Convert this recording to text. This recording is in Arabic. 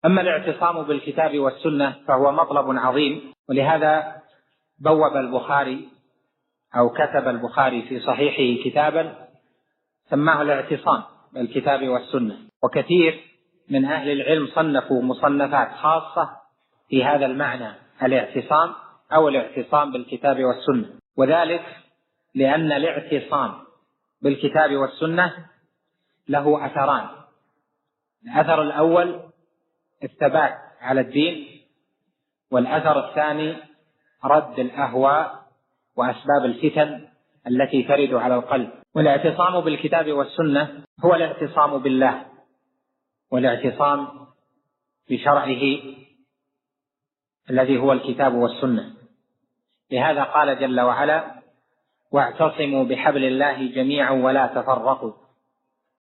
أما الاعتصام بالكتاب والسنة فهو مطلب عظيم، ولهذا بوب البخاري أو كتب البخاري في صحيحه كتابا سماه الاعتصام بالكتاب والسنة، وكثير من أهل العلم صنفوا مصنفات خاصة في هذا المعنى، الاعتصام أو الاعتصام بالكتاب والسنة، وذلك لأن الاعتصام بالكتاب والسنة له أثران. الأثر الأول الثبات على الدين، والأثر الثاني رد الأهواء وأسباب الفتن التي ترد على القلب. والاعتصام بالكتاب والسنة هو الاعتصام بالله والاعتصام بشرعه الذي هو الكتاب والسنة. لهذا قال جل وعلا: واعتصموا بحبل الله جميعا ولا تفرقوا.